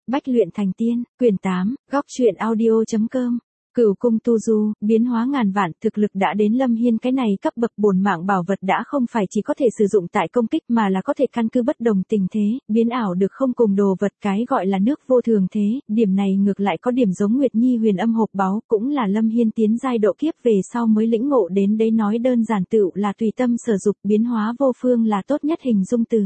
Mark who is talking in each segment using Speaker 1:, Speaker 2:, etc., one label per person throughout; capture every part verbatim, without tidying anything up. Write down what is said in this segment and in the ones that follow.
Speaker 1: Bách luyện thành tiên, quyển tám, góc truyện audio.com. Cửu cung tu du, biến hóa ngàn vạn, thực lực đã đến Lâm Hiên cái này cấp bậc bổn mạng bảo vật đã không phải chỉ có thể sử dụng tại công kích mà là có thể căn cứ bất đồng tình thế, biến ảo được không cùng đồ vật, cái gọi là nước vô thường thế, điểm này ngược lại có điểm giống Nguyệt Nhi huyền âm hộp báu, cũng là Lâm Hiên tiến giai độ kiếp về sau mới lĩnh ngộ đến đấy, nói đơn giản tựu là tùy tâm sở dục, biến hóa vô phương là tốt nhất hình dung từ.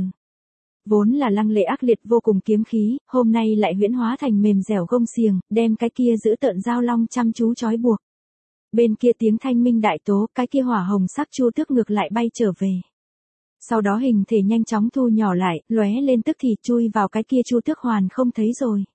Speaker 1: Vốn là lăng lệ ác liệt vô cùng kiếm khí, hôm nay lại huyễn hóa thành mềm dẻo gông xiềng, đem cái kia giữ tợn dao long chăm chú trói buộc. Bên kia tiếng thanh minh đại tố, cái kia hỏa hồng sắc chu tước ngược lại bay trở về. Sau đó hình thể nhanh chóng thu nhỏ lại, lóe lên tức thì chui vào cái kia chu tước hoàn không thấy rồi.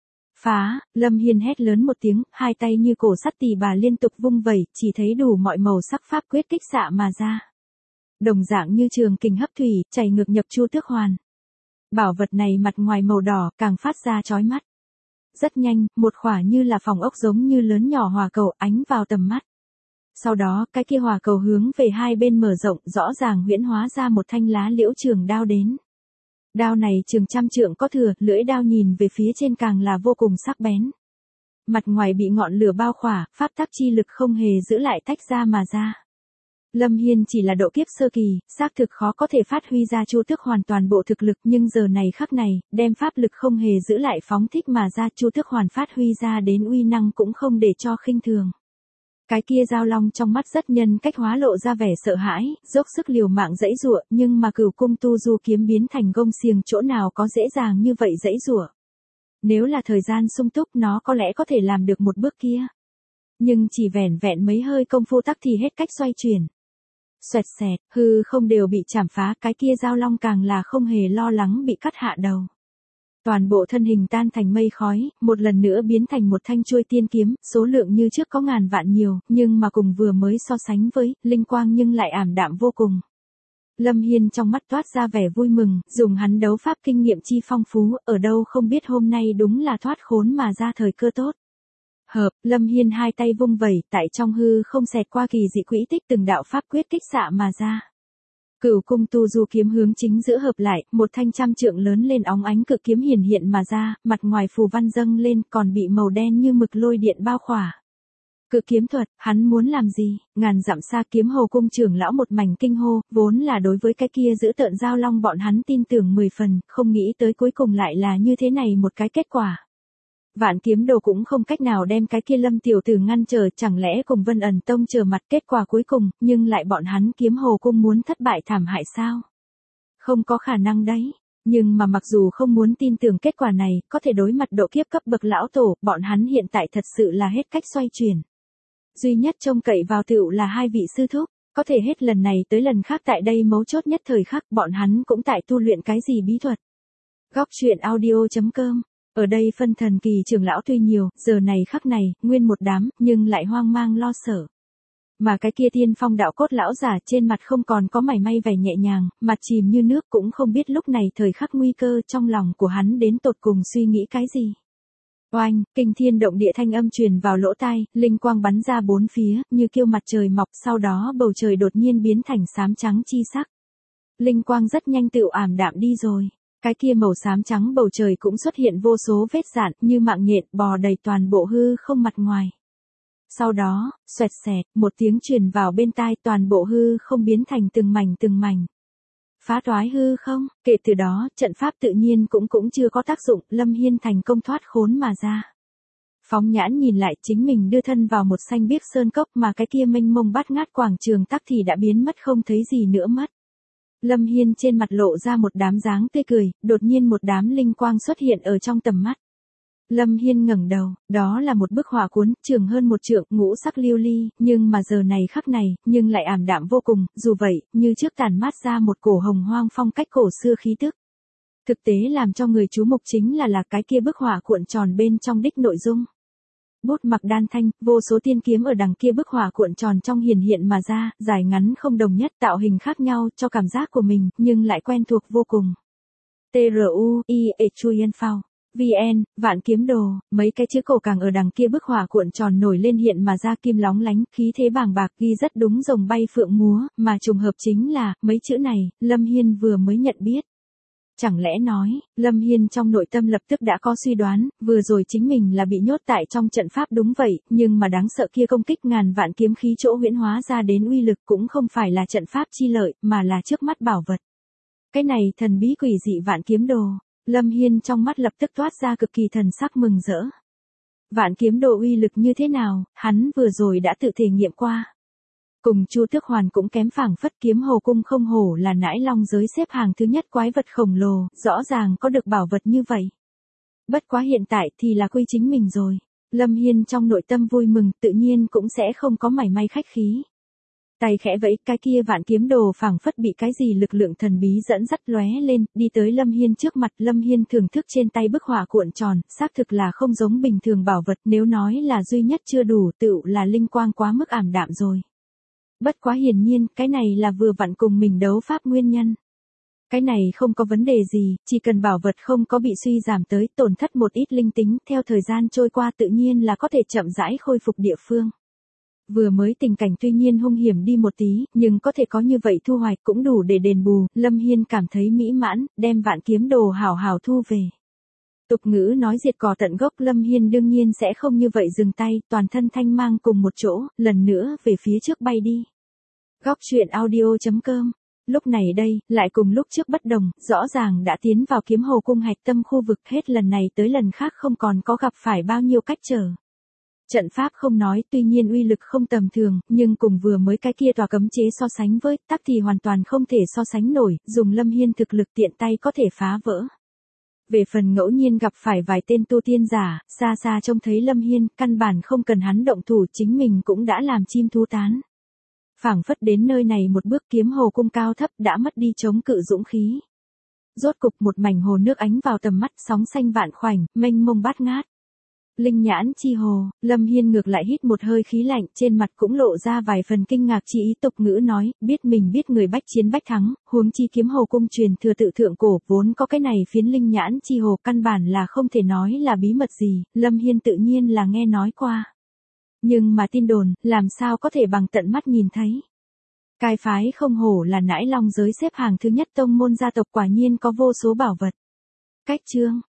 Speaker 1: Phá, Lâm Hiên hét lớn một tiếng, hai tay như cổ sắt tỳ bà liên tục vung vẩy, chỉ thấy đủ mọi màu sắc pháp quyết kích xạ mà ra. Đồng dạng như trường kình hấp thủy, chảy ngược nhập chu tước hoàn. Bảo vật này mặt ngoài màu đỏ, càng phát ra chói mắt. Rất nhanh, một khỏa như là phòng ốc giống như lớn nhỏ hỏa cầu ánh vào tầm mắt. Sau đó, cái kia hỏa cầu hướng về hai bên mở rộng, rõ ràng huyễn hóa ra một thanh lá liễu trường đao đến. Đao này trường trăm trượng có thừa, lưỡi đao nhìn về phía trên càng là vô cùng sắc bén. Mặt ngoài bị ngọn lửa bao khỏa, pháp tắc chi lực không hề giữ lại tách ra mà ra. Lâm Hiên chỉ là độ kiếp sơ kỳ, xác thực khó có thể phát huy ra chu tước hoàn toàn bộ thực lực, nhưng giờ này khắc này, đem pháp lực không hề giữ lại phóng thích mà ra, chu tước hoàn phát huy ra đến uy năng cũng không để cho khinh thường. Cái kia dao long trong mắt rất nhân cách hóa lộ ra vẻ sợ hãi, dốc sức liều mạng dãy giụa, nhưng mà cửu cung tu du kiếm biến thành gông xiềng chỗ nào có dễ dàng như vậy dãy giụa. Nếu là thời gian sung túc nó có lẽ có thể làm được một bước kia. Nhưng chỉ vẻn vẹn mấy hơi công phu tắc thì hết cách xoay chuyển. Xoẹt xẹt, hư không đều bị chảm phá, cái kia dao long càng là không hề lo lắng bị cắt hạ đầu. Toàn bộ thân hình tan thành mây khói, một lần nữa biến thành một thanh chuôi tiên kiếm, số lượng như trước có ngàn vạn nhiều, nhưng mà cùng vừa mới so sánh với, linh quang nhưng lại ảm đạm vô cùng. Lâm Hiên trong mắt toát ra vẻ vui mừng, dùng hắn đấu pháp kinh nghiệm chi phong phú, ở đâu không biết hôm nay đúng là thoát khốn mà ra thời cơ tốt. Hợp, Lâm Hiên hai tay vung vẩy, tại trong hư không xẹt qua kỳ dị quỹ tích từng đạo pháp quyết kích xạ mà ra. Cửu cung tu du kiếm hướng chính giữa hợp lại, một thanh trăm trượng lớn lên óng ánh cực kiếm hiển hiện mà ra, mặt ngoài phù văn dâng lên còn bị màu đen như mực lôi điện bao khỏa. Cực kiếm thuật, hắn muốn làm gì? Ngàn dặm xa kiếm hầu cung trưởng lão một mảnh kinh hô, vốn là đối với cái kia giữ tợn dao long bọn hắn tin tưởng mười phần, không nghĩ tới cuối cùng lại là như thế này một cái kết quả. Vạn kiếm đồ cũng không cách nào đem cái kia Lâm tiểu tử ngăn trở, chẳng lẽ cùng Vân ẩn tông trở mặt, kết quả cuối cùng, nhưng lại bọn hắn kiếm hồ cung muốn thất bại thảm hại sao? Không có khả năng đấy, nhưng mà mặc dù không muốn tin tưởng kết quả này, có thể đối mặt độ kiếp cấp bậc lão tổ, bọn hắn hiện tại thật sự là hết cách xoay chuyển. Duy nhất trông cậy vào tựu là hai vị sư thúc, có thể hết lần này tới lần khác tại đây mấu chốt nhất thời khắc, bọn hắn cũng tại tu luyện cái gì bí thuật. Góc truyện audio.com. Ở đây phân thần kỳ trưởng lão tuy nhiều, giờ này khắc này, nguyên một đám, nhưng lại hoang mang lo sợ. Mà cái kia tiên phong đạo cốt lão giả trên mặt không còn có mảy may vẻ nhẹ nhàng, mặt chìm như nước, cũng không biết lúc này thời khắc nguy cơ trong lòng của hắn đến tột cùng suy nghĩ cái gì. Oanh, kinh thiên động địa thanh âm truyền vào lỗ tai, linh quang bắn ra bốn phía, như kiêu mặt trời mọc, sau đó bầu trời đột nhiên biến thành xám trắng chi sắc. Linh quang rất nhanh tựu ảm đạm đi rồi. Cái kia màu xám trắng bầu trời cũng xuất hiện vô số vết rạn như mạng nhện bò đầy toàn bộ hư không mặt ngoài. Sau đó, xoẹt xẹt, một tiếng truyền vào bên tai, toàn bộ hư không biến thành từng mảnh từng mảnh. Phá toái hư không, kể từ đó, trận pháp tự nhiên cũng cũng chưa có tác dụng, Lâm Hiên thành công thoát khốn mà ra. Phóng nhãn nhìn lại chính mình đưa thân vào một xanh biếc sơn cốc mà cái kia mênh mông bát ngát quảng trường tắc thì đã biến mất không thấy gì nữa mất. Lâm Hiên trên mặt lộ ra một đám dáng tươi cười, đột nhiên một đám linh quang xuất hiện ở trong tầm mắt. Lâm Hiên ngẩng đầu, đó là một bức họa cuốn, trường hơn một trượng, ngũ sắc lưu ly, nhưng mà giờ này khắc này, nhưng lại ảm đạm vô cùng, dù vậy, như trước tàn mát ra một cổ hồng hoang phong cách cổ xưa khí tức. Thực tế làm cho người chú mục chính là là cái kia bức họa cuộn tròn bên trong đích nội dung. Bút mặc đan thanh, vô số tiên kiếm ở đằng kia bức họa cuộn tròn trong hiển hiện mà ra, dài ngắn không đồng nhất, tạo hình khác nhau cho cảm giác của mình, nhưng lại quen thuộc vô cùng. T R U I E Chuyen Phao, V N, vạn kiếm đồ, mấy cái chữ cổ càng ở đằng kia bức họa cuộn tròn nổi lên hiện mà ra kim lóng lánh, khí thế bàng bạc, ghi rất đúng rồng bay phượng múa, mà trùng hợp chính là, mấy chữ này, Lâm Hiên vừa mới nhận biết. Chẳng lẽ nói, Lâm Hiên trong nội tâm lập tức đã có suy đoán, vừa rồi chính mình là bị nhốt tại trong trận pháp đúng vậy, nhưng mà đáng sợ kia công kích ngàn vạn kiếm khí chỗ huyễn hóa ra đến uy lực cũng không phải là trận pháp chi lợi, mà là trước mắt bảo vật. Cái này thần bí quỷ dị vạn kiếm đồ, Lâm Hiên trong mắt lập tức toát ra cực kỳ thần sắc mừng rỡ. Vạn kiếm đồ uy lực như thế nào, hắn vừa rồi đã tự thể nghiệm qua. Cùng Chu Tước Hoàn cũng kém phảng phất, kiếm hồ cung không hổ là nãi long giới xếp hàng thứ nhất quái vật khổng lồ, rõ ràng có được bảo vật như vậy. Bất quá hiện tại thì là quy chính mình rồi. Lâm Hiên trong nội tâm vui mừng, tự nhiên cũng sẽ không có mảy may khách khí. Tay khẽ vẫy, cái kia vạn kiếm đồ phảng phất bị cái gì lực lượng thần bí dẫn dắt lóe lên, đi tới Lâm Hiên trước mặt. Lâm Hiên thưởng thức trên tay bức họa cuộn tròn, xác thực là không giống bình thường bảo vật, nếu nói là duy nhất chưa đủ, tựu là linh quang quá mức ảm đạm rồi. Bất quá hiển nhiên, cái này là vừa vặn cùng mình đấu pháp nguyên nhân. Cái này không có vấn đề gì, chỉ cần bảo vật không có bị suy giảm tới, tổn thất một ít linh tính, theo thời gian trôi qua tự nhiên là có thể chậm rãi khôi phục địa phương. Vừa mới tình cảnh tuy nhiên hung hiểm đi một tí, nhưng có thể có như vậy thu hoạch cũng đủ để đền bù. Lâm Hiên cảm thấy mỹ mãn, đem vạn kiếm đồ hảo hảo thu về. Tục ngữ nói diệt cỏ tận gốc, Lâm Hiên đương nhiên sẽ không như vậy dừng tay, toàn thân thanh mang cùng một chỗ, lần nữa về phía trước bay đi. Góc truyện audio chấm com. Lúc này đây, lại cùng lúc trước bất đồng, rõ ràng đã tiến vào kiếm hồ cung hạch tâm khu vực, hết lần này tới lần khác không còn có gặp phải bao nhiêu cách trở. Trận pháp không nói, tuy nhiên uy lực không tầm thường, nhưng cùng vừa mới cái kia tòa cấm chế so sánh với, tắc thì hoàn toàn không thể so sánh nổi, dùng Lâm Hiên thực lực tiện tay có thể phá vỡ. Về phần ngẫu nhiên gặp phải vài tên tu tiên giả, xa xa trông thấy Lâm Hiên, căn bản không cần hắn động thủ, chính mình cũng đã làm chim thú tán. Phảng phất đến nơi này một bước, kiếm hồ cung cao thấp đã mất đi chống cự dũng khí. Rốt cục một mảnh hồ nước ánh vào tầm mắt, sóng xanh vạn khoảnh, mênh mông bát ngát. Linh nhãn chi hồ, Lâm Hiên ngược lại hít một hơi khí lạnh, trên mặt cũng lộ ra vài phần kinh ngạc, chỉ ý tục ngữ nói, biết mình biết người bách chiến bách thắng, huống chi kiếm hồ cung truyền thừa tự thượng cổ, vốn có cái này phiến linh nhãn chi hồ, căn bản là không thể nói là bí mật gì, Lâm Hiên tự nhiên là nghe nói qua. Nhưng mà tin đồn, làm sao có thể bằng tận mắt nhìn thấy. Cai phái không hổ là nãi long giới xếp hàng thứ nhất tông môn gia tộc, quả nhiên có vô số bảo vật. Cách chương